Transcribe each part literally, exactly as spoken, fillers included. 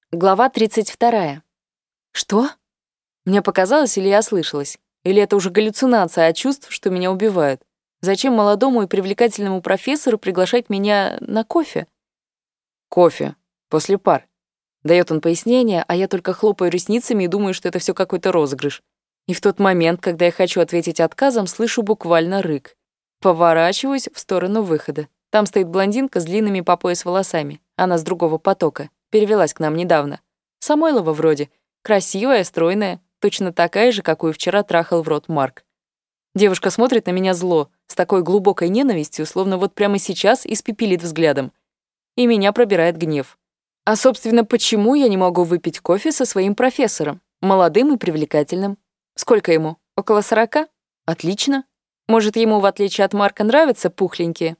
Глава тридцать вторая. Что? Мне показалось, или я ослышалась? Или это уже галлюцинация от чувств, что меня убивают? Зачем молодому и привлекательному профессору приглашать меня на кофе? Кофе. После пар. Дает он пояснение, а я только хлопаю ресницами и думаю, что это все какой-то розыгрыш. И в тот момент, когда я хочу ответить отказом, слышу буквально рык. Поворачиваюсь в сторону выхода. Там стоит блондинка с длинными по пояс волосами. Она с другого потока. Перевелась к нам недавно. Самойлова вроде. Красивая, стройная, точно такая же, какую вчера трахал в рот Марк. Девушка смотрит на меня зло, с такой глубокой ненавистью, словно вот прямо сейчас испепелит взглядом. И меня пробирает гнев. А, собственно, почему я не могу выпить кофе со своим профессором? Молодым и привлекательным. Сколько ему? Около сорока? Отлично. Может, ему, в отличие от Марка, нравятся пухленькие?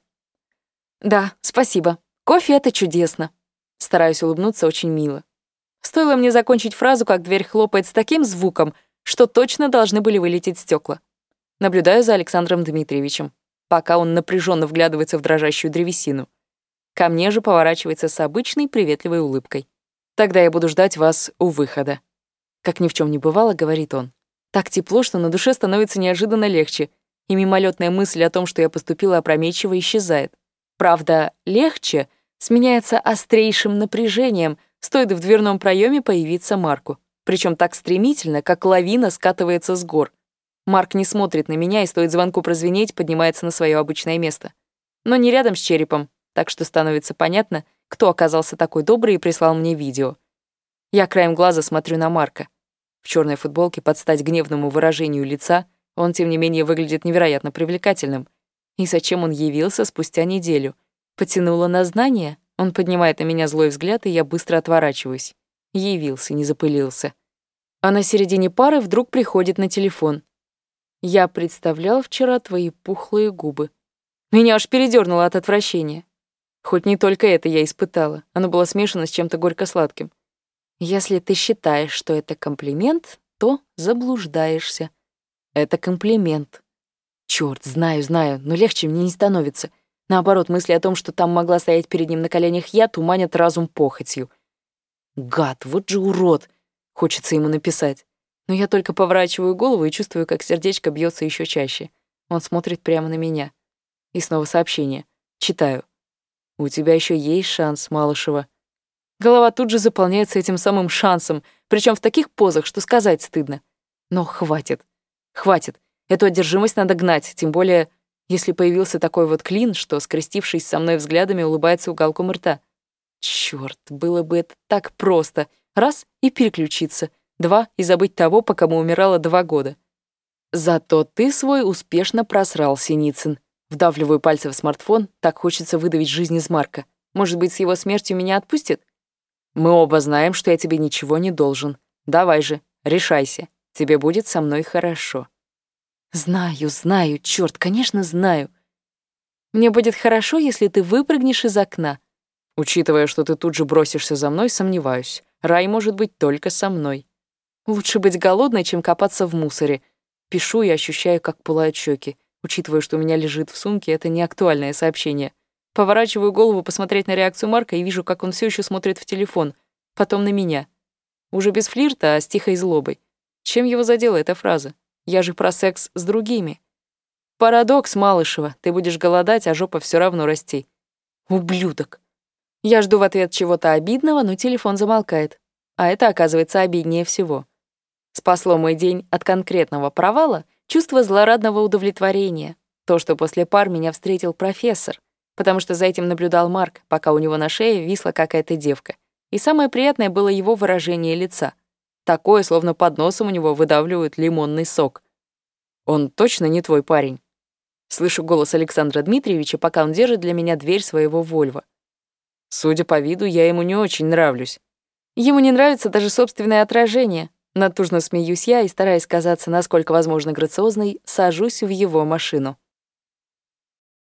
Да, спасибо. Кофе — это чудесно. Стараюсь улыбнуться очень мило. Стоило мне закончить фразу, как дверь хлопает с таким звуком, что точно должны были вылететь стекла. Наблюдаю за Александром Дмитриевичем, пока он напряженно вглядывается в дрожащую древесину. Ко мне же поворачивается с обычной приветливой улыбкой. «Тогда я буду ждать вас у выхода». Как ни в чем не бывало, говорит он. Так тепло, что на душе становится неожиданно легче, и мимолетная мысль о том, что я поступила опрометчиво, исчезает. Правда, легче сменяется острейшим напряжением, стоит в дверном проеме появиться Марку. Причем так стремительно, как лавина скатывается с гор. Марк не смотрит на меня, и стоит звонку прозвенеть, поднимается на свое обычное место. Но не рядом с черепом, так что становится понятно, кто оказался такой добрый и прислал мне видео. Я краем глаза смотрю на Марка. В черной футболке под стать гневному выражению лица он, тем не менее, выглядит невероятно привлекательным. И зачем он явился спустя неделю? Потянуло на знание? Он поднимает на меня злой взгляд, и я быстро отворачиваюсь. Явился, не запылился. А на середине пары вдруг приходит на телефон. «Я представлял вчера твои пухлые губы». Меня аж передёрнуло от отвращения. Хоть не только это я испытала. Оно было смешано с чем-то горько-сладким. «Если ты считаешь, что это комплимент, то заблуждаешься». Это комплимент. Чёрт, знаю, знаю, но легче мне не становится. Наоборот, мысли о том, что там могла стоять перед ним на коленях я, туманят разум похотью. Гад, вот же урод! Хочется ему написать. Но я только поворачиваю голову и чувствую, как сердечко бьется еще чаще. Он смотрит прямо на меня. И снова сообщение. Читаю. «У тебя еще есть шанс, Малышева». Голова тут же заполняется этим самым шансом, причем в таких позах, что сказать стыдно. Но хватит. Хватит. Эту одержимость надо гнать, тем более, если появился такой вот клин, что, скрестившись со мной взглядами, улыбается уголком рта. Чёрт, было бы это так просто. Раз — и переключиться. Два — и забыть того, по кому умирала два года. Зато ты свой успешно просрал, Синицын. Вдавливаю пальцы в смартфон, так хочется выдавить жизнь из Марка. Может быть, с его смертью меня отпустит? Мы оба знаем, что я тебе ничего не должен. Давай же, решайся. Тебе будет со мной хорошо. Знаю, знаю, чёрт, конечно, знаю. Мне будет хорошо, если ты выпрыгнешь из окна. Учитывая, что ты тут же бросишься за мной, сомневаюсь. Рай может быть только со мной. Лучше быть голодной, чем копаться в мусоре. Пишу и ощущаю, как пылают щеки. Учитывая, что у меня лежит в сумке, это не актуальное сообщение. Поворачиваю голову посмотреть на реакцию Марка и вижу, как он все еще смотрит в телефон. Потом на меня. Уже без флирта, а с тихой злобой. Чем его задела эта фраза? Я же про секс с другими. Парадокс, Малышева. Ты будешь голодать, а жопа все равно расти. Ублюдок. Я жду в ответ чего-то обидного, но телефон замолкает. А это, оказывается, обиднее всего. Спасло мой день от конкретного провала чувство злорадного удовлетворения. То, что после пар меня встретил профессор. Потому что за этим наблюдал Марк, пока у него на шее висла какая-то девка. И самое приятное было его выражение лица. Такое, словно под носом у него выдавливают лимонный сок. «Он точно не твой парень?» Слышу голос Александра Дмитриевича, пока он держит для меня дверь своего Вольво. Судя по виду, я ему не очень нравлюсь. Ему не нравится даже собственное отражение. Натужно смеюсь я и, стараясь казаться насколько возможно грациозной, сажусь в его машину.